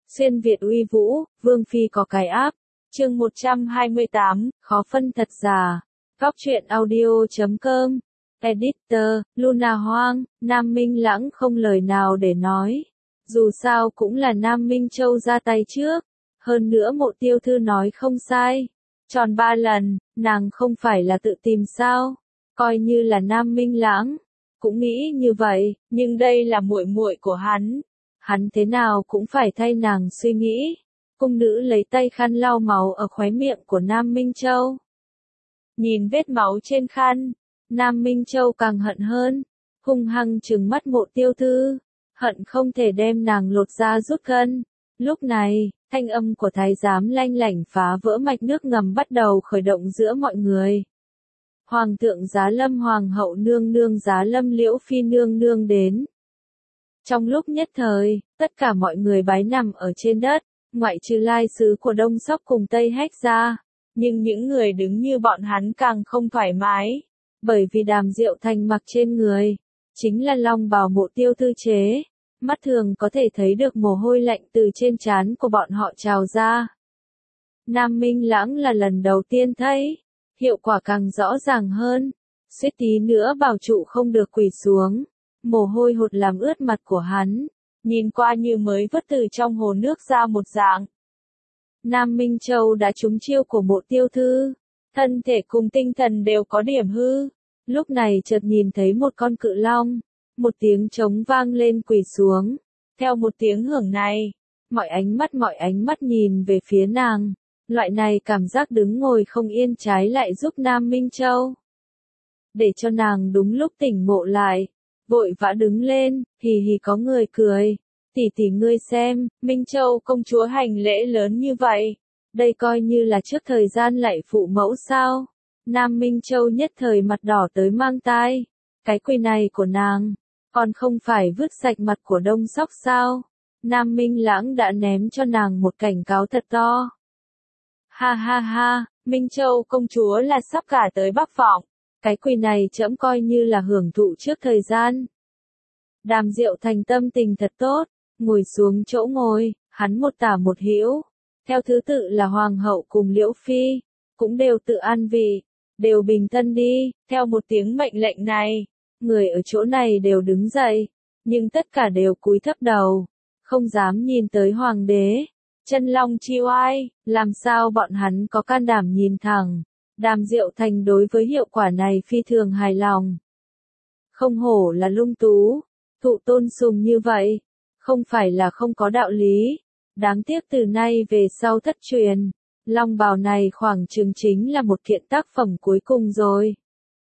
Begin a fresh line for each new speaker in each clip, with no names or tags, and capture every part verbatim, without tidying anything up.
Xuyên Việt uy vũ, Vương Phi có cái áp. Chương một trăm hai mươi tám, khó phân thật giả. Góc truyện audio chấm com. Editor, Luna Hoang, Nam Minh Lãng không lời nào để nói. Dù sao cũng là Nam Minh Châu ra tay trước. Hơn nữa Mộ Tiêu Thư nói không sai. Tròn ba lần, nàng không phải là tự tìm sao? Coi như là Nam Minh Lãng. Cũng nghĩ như vậy, nhưng đây là muội muội của hắn. Hắn thế nào cũng phải thay nàng suy nghĩ. Cung nữ lấy tay khăn lau máu ở khóe miệng của Nam Minh Châu. Nhìn vết máu trên khăn, Nam Minh Châu càng hận hơn, hung hăng trừng mắt Mộ Tiêu Thư, hận không thể đem nàng lột da rút gân. Lúc này, thanh âm của thái giám lanh lảnh phá vỡ mạch nước ngầm bắt đầu khởi động giữa mọi người. Hoàng thượng Giá Lâm, Hoàng hậu nương nương Giá Lâm, Liễu Phi nương nương đến. Trong lúc nhất thời, tất cả mọi người bái nằm ở trên đất, ngoại trừ lai sứ của Đông Sóc cùng Tây Hách ra. Nhưng những người đứng như bọn hắn càng không thoải mái, bởi vì Đàm Diệu Thành mặc trên người, chính là long bào Mộ Tiêu Thư chế. Mắt thường có thể thấy được mồ hôi lạnh từ trên trán của bọn họ trào ra. Nam Minh Lãng là lần đầu tiên thấy, hiệu quả càng rõ ràng hơn, suýt tí nữa bảo trụ không được quỳ xuống. Mồ hôi hột làm ướt mặt của hắn, nhìn qua như mới vớt từ trong hồ nước ra một dạng. Nam Minh Châu đã trúng chiêu của Mộ Tiêu Thư, thân thể cùng tinh thần đều có điểm hư. Lúc này chợt nhìn thấy một con cự long, một tiếng trống vang lên quỳ xuống. Theo một tiếng hưởng này, mọi ánh mắt mọi ánh mắt nhìn về phía nàng. Loại này cảm giác đứng ngồi không yên trái lại giúp Nam Minh Châu, để cho nàng đúng lúc tỉnh ngộ lại. Vội vã đứng lên, hì hì có người cười. Tỷ tỷ ngươi xem, Minh Châu công chúa hành lễ lớn như vậy. Đây coi như là trước thời gian lạy phụ mẫu sao? Nam Minh Châu nhất thời mặt đỏ tới mang tai. Cái quỳ này của nàng, còn không phải vứt sạch mặt của Đông Sóc sao? Nam Minh Lãng đã ném cho nàng một cảnh cáo thật to. Ha ha ha, Minh Châu công chúa là sắp cả tới Bắc Vọng. Cái quỳ này trẫm coi như là hưởng thụ trước thời gian. Đàm Diệu Thành tâm tình thật tốt, ngồi xuống chỗ ngồi, hắn một tả một hữu. Theo thứ tự là Hoàng hậu cùng Liễu Phi, cũng đều tự an vị, đều bình thân đi. Theo một tiếng mệnh lệnh này, người ở chỗ này đều đứng dậy, nhưng tất cả đều cúi thấp đầu, không dám nhìn tới Hoàng đế. Chân long chi oai, làm sao bọn hắn có can đảm nhìn thẳng. Đàm Diệu Thành đối với hiệu quả này phi thường hài lòng. Không hổ là lung tú, thụ tôn sùng như vậy, không phải là không có đạo lý. Đáng tiếc từ nay về sau thất truyền, long bào này khoảng chừng chính là một kiện tác phẩm cuối cùng rồi.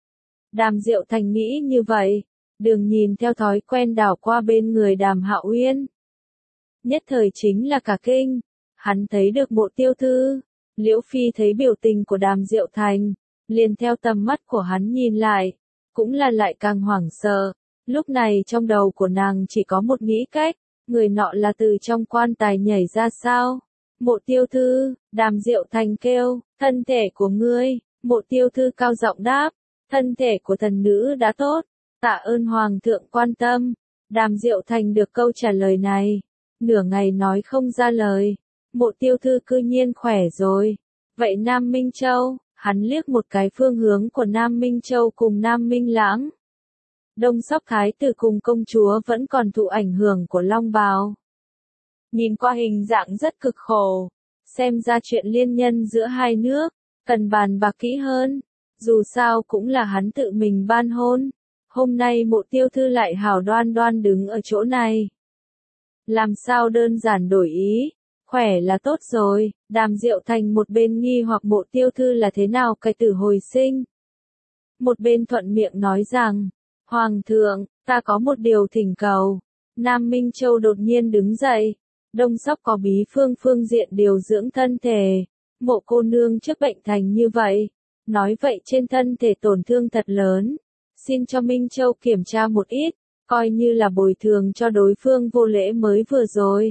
Đàm Diệu Thành nghĩ như vậy, đường nhìn theo thói quen đảo qua bên người Đàm Hạo Uyên. Nhất thời chính là cả kinh, hắn thấy được Mộ Tiêu Thư. Liễu Phi thấy biểu tình của Đàm Diệu Thành, liền theo tầm mắt của hắn nhìn lại, cũng là lại càng hoảng sợ. Lúc này trong đầu của nàng chỉ có một nghĩ cách, người nọ là từ trong quan tài nhảy ra sao? Mộ Tiêu Thư, Đàm Diệu Thành kêu, thân thể của ngươi. Mộ Tiêu Thư cao giọng đáp, thân thể của thần nữ đã tốt, tạ ơn Hoàng thượng quan tâm. Đàm Diệu Thành được câu trả lời này, nửa ngày nói không ra lời. Mộ Tiêu Thư cư nhiên khỏe rồi. Vậy Nam Minh Châu, hắn liếc một cái phương hướng của Nam Minh Châu cùng Nam Minh Lãng. Đông Sóc thái tử cùng công chúa vẫn còn thụ ảnh hưởng của long bào. Nhìn qua hình dạng rất cực khổ, xem ra chuyện liên nhân giữa hai nước, cần bàn bạc kỹ hơn. Dù sao cũng là hắn tự mình ban hôn. Hôm nay Mộ Tiêu Thư lại hào đoan đoan đứng ở chỗ này. Làm sao đơn giản đổi ý. Khỏe là tốt rồi. Đàm Diệu Thành một bên nghi hoặc Mộ Tiêu Thư là thế nào cái tử hồi sinh. Một bên thuận miệng nói rằng, Hoàng thượng, ta có một điều thỉnh cầu. Nam Minh Châu đột nhiên đứng dậy. Đông Sóc có bí phương phương diện điều dưỡng thân thể. Mộ cô nương trước bệnh thành như vậy. Nói vậy trên thân thể tổn thương thật lớn. Xin cho Minh Châu kiểm tra một ít, coi như là bồi thường cho đối phương vô lễ mới vừa rồi.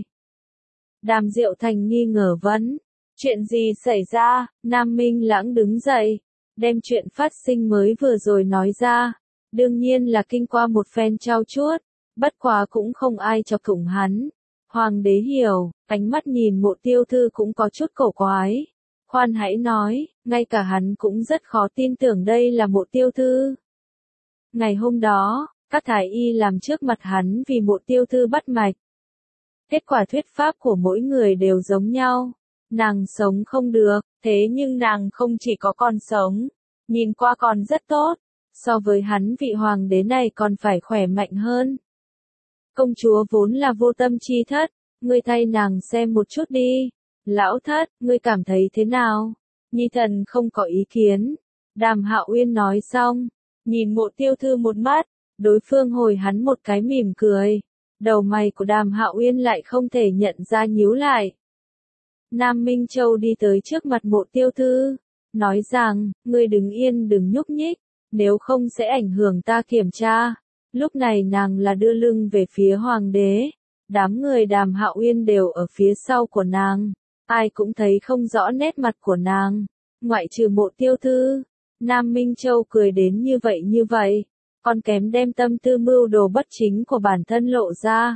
Đàm Diệu Thành nghi ngờ vấn, chuyện gì xảy ra? Nam Minh Lãng đứng dậy, đem chuyện phát sinh mới vừa rồi nói ra. Đương nhiên là kinh qua một phen trao chuốt, bất quá cũng không ai chọc thủng hắn. Hoàng đế hiểu, Ánh mắt nhìn Mộ Tiêu Thư cũng có chút cổ quái. Khoan hãy nói, ngay cả hắn cũng rất khó tin tưởng đây là Mộ Tiêu Thư. Ngày hôm đó, các thái y làm trước mặt hắn vì Mộ Tiêu Thư bắt mạch. Kết quả thuyết pháp của mỗi người đều giống nhau. Nàng sống không được, thế nhưng nàng không chỉ có còn sống, nhìn qua còn rất tốt. So với hắn vị hoàng đế này còn phải khỏe mạnh hơn. Công chúa vốn là vô tâm chi thất, ngươi thay nàng xem một chút đi. Lão thất, ngươi cảm thấy thế nào? Nhi thần không có ý kiến. Đàm Hạo Uyên nói xong, nhìn Mộ Tiêu Thư một mắt, đối phương hồi hắn một cái mỉm cười. Đầu mày của Đàm Hạo Uyên lại không thể nhận ra nhíu lại. Nam Minh Châu đi tới trước mặt Mộ Tiêu Thư, nói rằng, ngươi đứng yên đừng nhúc nhích, nếu không sẽ ảnh hưởng ta kiểm tra. Lúc này nàng là đưa lưng về phía hoàng đế, đám người Đàm Hạo Uyên đều ở phía sau của nàng, ai cũng thấy không rõ nét mặt của nàng, ngoại trừ Mộ Tiêu Thư. Nam Minh Châu cười đến như vậy như vậy, còn kém đem tâm tư mưu đồ bất chính của bản thân lộ ra.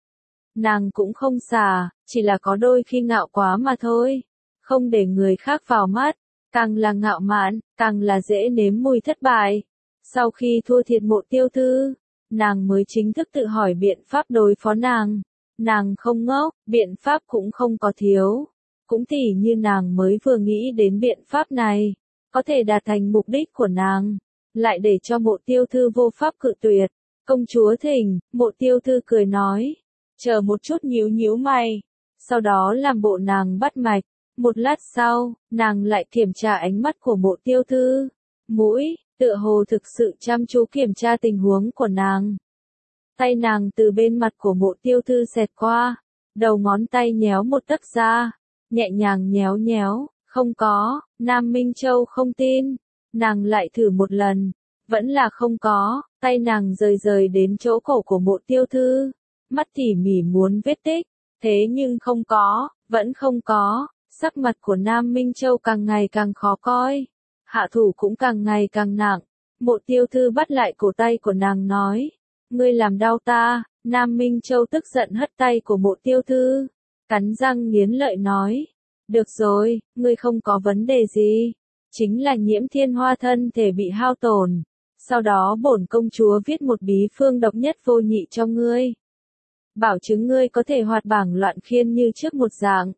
Nàng cũng không xà, chỉ là có đôi khi ngạo quá mà thôi, không để người khác vào mắt, càng là ngạo mạn, càng là dễ nếm mùi thất bại. Sau khi thua thiệt Mộ Tiêu Thư, nàng mới chính thức tự hỏi biện pháp đối phó nàng. Nàng không ngốc, biện pháp cũng không có thiếu. Cũng tỉ như nàng mới vừa nghĩ đến biện pháp này, có thể đạt thành mục đích của nàng, lại để cho Mộ Tiêu Thư vô pháp cự tuyệt. Công chúa thỉnh, Mộ Tiêu Thư cười nói, chờ một chút nhíu nhíu mày, sau đó làm bộ nàng bắt mạch. Một lát sau, nàng lại kiểm tra ánh mắt của Mộ Tiêu Thư, mũi, tựa hồ thực sự chăm chú kiểm tra tình huống của nàng. Tay nàng từ bên mặt của Mộ Tiêu Thư xẹt qua, đầu ngón tay nhéo một tấc ra, nhẹ nhàng nhéo nhéo, không có. Nam Minh Châu không tin, nàng lại thử một lần, vẫn là không có. Tay nàng rời rời đến chỗ cổ của Mộ Tiêu Thư, mắt tỉ mỉ muốn vết tích, thế nhưng không có, vẫn không có. Sắc mặt của Nam Minh Châu càng ngày càng khó coi, hạ thủ cũng càng ngày càng nặng. Mộ Tiêu Thư bắt lại cổ tay của nàng nói, ngươi làm đau ta. Nam Minh Châu tức giận hất tay của Mộ Tiêu Thư, cắn răng nghiến lợi nói, được rồi, ngươi không có vấn đề gì, chính là nhiễm thiên hoa thân thể bị hao tổn. Sau đó bổn công chúa viết một bí phương độc nhất vô nhị cho ngươi, bảo chứng ngươi có thể hoạt bảng loạn khiên như trước một dạng.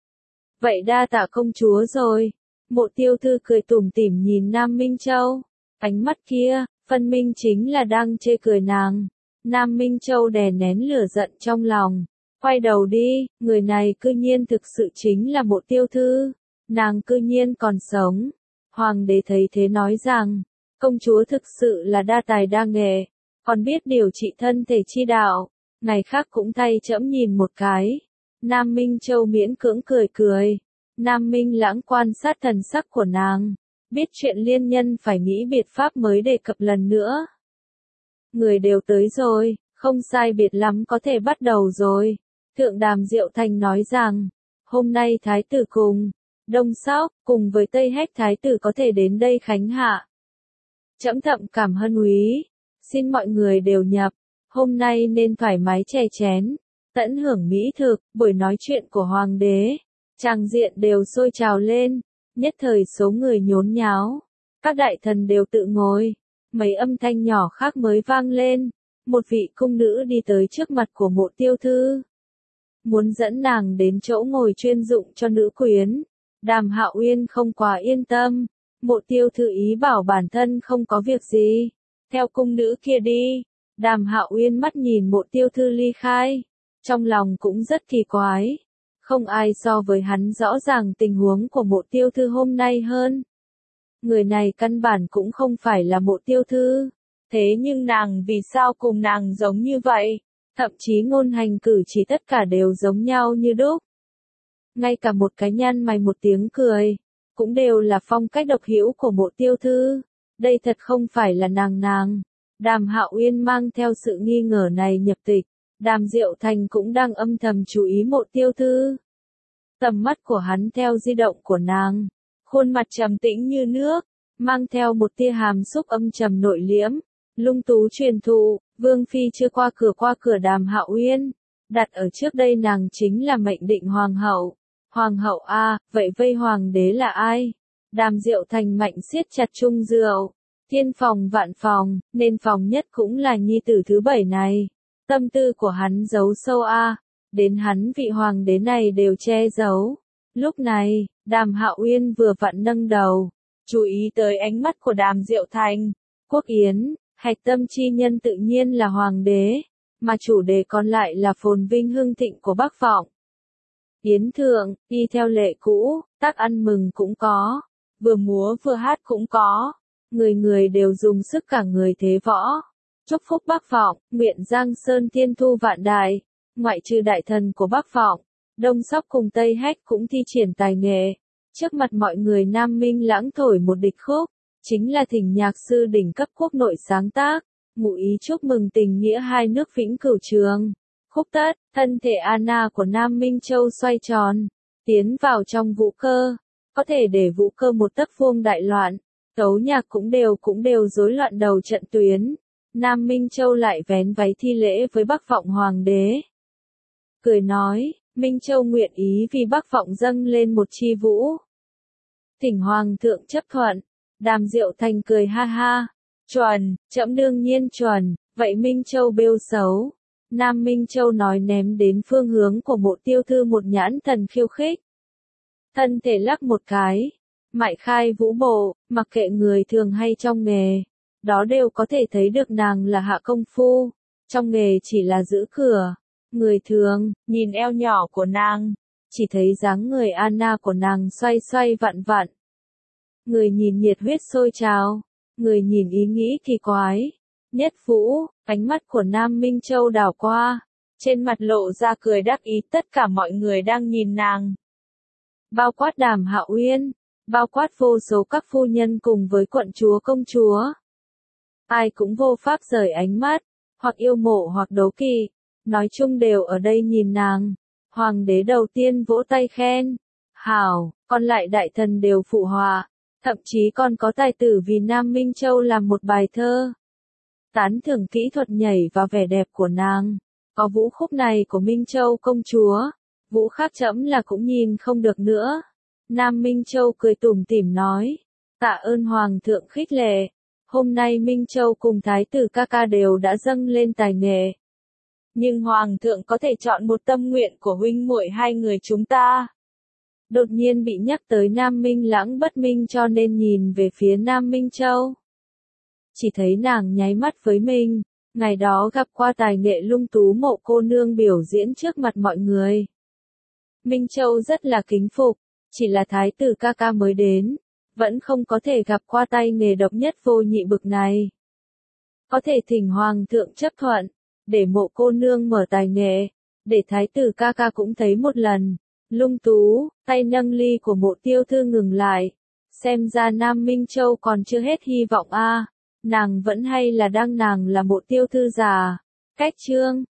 Vậy đa tạ công chúa rồi. Mộ Tiêu Thư cười tủm tỉm nhìn Nam Minh Châu, ánh mắt kia, phân minh chính là đang chê cười nàng. Nam Minh Châu đè nén lửa giận trong lòng, quay đầu đi, người này cư nhiên thực sự chính là Mộ Tiêu Thư, nàng cư nhiên còn sống. Hoàng đế thấy thế nói rằng, công chúa thực sự là đa tài đa nghệ, còn biết điều trị thân thể chi đạo, ngày khác cũng thay trẫm nhìn một cái. Nam Minh Châu miễn cưỡng cười cười. Nam Minh Lãng quan sát thần sắc của nàng, biết chuyện liên nhân phải nghĩ biện pháp mới đề cập lần nữa. Người đều tới rồi, không sai biệt lắm có thể bắt đầu rồi. Thượng Đàm Diệu Thành nói rằng, hôm nay Thái tử cùng Đông Sóc, cùng với Tây Hách Thái tử có thể đến đây khánh hạ. Trẫm thậm cảm hân úy, xin mọi người đều nhập, hôm nay nên thoải mái chè chén, tận hưởng mỹ thực. Buổi nói chuyện của Hoàng đế, tràng diện đều sôi trào lên, nhất thời số người nhốn nháo, các đại thần đều tự ngồi, mấy âm thanh nhỏ khác mới vang lên. Một vị cung nữ đi tới trước mặt của Mộ Tiêu Thư, muốn dẫn nàng đến chỗ ngồi chuyên dụng cho nữ quyến. Đàm Hạo Uyên không quá yên tâm, Mộ Tiêu Thư ý bảo bản thân không có việc gì, theo cung nữ kia đi. Đàm Hạo Uyên mắt nhìn Mộ Tiêu Thư ly khai, trong lòng cũng rất kỳ quái, không ai so với hắn rõ ràng tình huống của Mộ Tiêu Thư hôm nay hơn. Người này căn bản cũng không phải là Mộ Tiêu Thư, thế nhưng nàng vì sao cùng nàng giống như vậy, thậm chí ngôn hành cử chỉ tất cả đều giống nhau như đúc. Ngay cả một cái nhăn mày một tiếng cười, cũng đều là phong cách độc hữu của Mộ Tiêu Thư. Đây thật không phải là nàng nàng. Đàm Hạo Uyên mang theo sự nghi ngờ này nhập tịch, Đàm Diệu Thành cũng đang âm thầm chú ý Mộ Tiêu Thư. Tầm mắt của hắn theo di động của nàng, khuôn mặt trầm tĩnh như nước, mang theo một tia hàm xúc âm trầm nội liễm, lung tú truyền thụ. Vương phi chưa qua cửa qua cửa Đàm Hạo Uyên, Đặt ở trước đây nàng chính là mệnh định hoàng hậu. Hoàng hậu a, vậy vây hoàng đế là ai? Đàm Diệu Thành mạnh siết chặt Trung Diệu. Thiên phòng vạn phòng, nên phòng nhất cũng là nhi tử thứ bảy này. Tâm tư của hắn giấu sâu a, đến hắn vị hoàng đế này đều che giấu. Lúc này, Đàm Hạo Uyên vừa vặn nâng đầu, chú ý tới ánh mắt của Đàm Diệu Thành. Quốc Yến, hạch tâm chi nhân tự nhiên là hoàng đế, mà chủ đề còn lại là phồn vinh hưng thịnh của Bắc Vọng. Yến thượng, y theo lệ cũ, tác ăn mừng cũng có, vừa múa vừa hát cũng có, người người đều dùng sức cả người thế võ. Chúc phúc Bắc Vọng, nguyện Giang Sơn thiên thu vạn đại, ngoại trừ đại thần của Bắc Vọng, Đông Sóc cùng Tây Hách cũng thi triển tài nghệ. Trước mặt mọi người Nam Minh Lãng thổi một địch khúc, chính là thỉnh nhạc sư đỉnh cấp quốc nội sáng tác, ngụ ý chúc mừng tình nghĩa hai nước vĩnh cửu trường. Khúc tất, thân thể Anna của Nam Minh Châu xoay tròn, tiến vào trong vũ cơ, có thể để vũ cơ một tấc vuông đại loạn, tấu nhạc cũng đều cũng đều rối loạn đầu trận tuyến. Nam Minh Châu lại vén váy thi lễ với Bắc Vọng hoàng đế. Cười nói, Minh Châu nguyện ý vì Bắc Vọng dâng lên một chi vũ. Thỉnh hoàng thượng chấp thuận. Đàm Diệu Thành cười ha ha. Chuẩn, trẫm đương nhiên chuẩn, vậy Minh Châu bêu xấu. Nam Minh Châu nói ném đến phương hướng của Mộ Tiêu Thư một nhãn thần khiêu khích. Thân thể lắc một cái, mại khai vũ bộ, mặc kệ người thường hay trong nghề, đó đều có thể thấy được nàng là hạ công phu, trong nghề chỉ là giữ cửa. Người thường, nhìn eo nhỏ của nàng, chỉ thấy dáng người Anna của nàng xoay xoay vặn vặn. Người nhìn nhiệt huyết sôi trào, người nhìn ý nghĩ kỳ quái. Nhất vũ, ánh mắt của Nam Minh Châu đảo qua, trên mặt lộ ra cười đắc ý tất cả mọi người đang nhìn nàng. Bao quát Đàm Hạo Uyên, bao quát vô số các phu nhân cùng với quận chúa công chúa. Ai cũng vô pháp rời ánh mắt, hoặc yêu mộ hoặc đố kỵ, nói chung đều ở đây nhìn nàng. Hoàng đế đầu tiên vỗ tay khen, hảo, còn lại đại thần đều phụ họa, thậm chí còn có tài tử vì Nam Minh Châu làm một bài thơ. Tán thưởng kỹ thuật nhảy và vẻ đẹp của nàng, có vũ khúc này của Minh Châu công chúa, vũ khác trẫm là cũng nhìn không được nữa. Nam Minh Châu cười tủm tỉm nói, tạ ơn hoàng thượng khích lệ, hôm nay Minh Châu cùng thái tử ca ca đều đã dâng lên tài nghệ. Nhưng hoàng thượng có thể chọn một tâm nguyện của huynh muội hai người chúng ta. Đột nhiên bị nhắc tới Nam Minh Lãng bất minh cho nên nhìn về phía Nam Minh Châu. Chỉ thấy nàng nháy mắt với mình, ngày đó gặp qua tài nghệ lung tú Mộ cô nương biểu diễn trước mặt mọi người. Minh Châu rất là kính phục, chỉ là thái tử ca ca mới đến, vẫn không có thể gặp qua tay nghề độc nhất vô nhị bực này. Có thể thỉnh hoàng thượng chấp thuận, để Mộ cô nương mở tài nghệ, để thái tử ca ca cũng thấy một lần. Lung tú, tay nâng ly của Mộ Tiêu Thư ngừng lại, xem ra Nam Minh Châu còn chưa hết hy vọng a. Nàng vẫn hay là đang nàng là Mộ Tiêu Thư già. Cách chương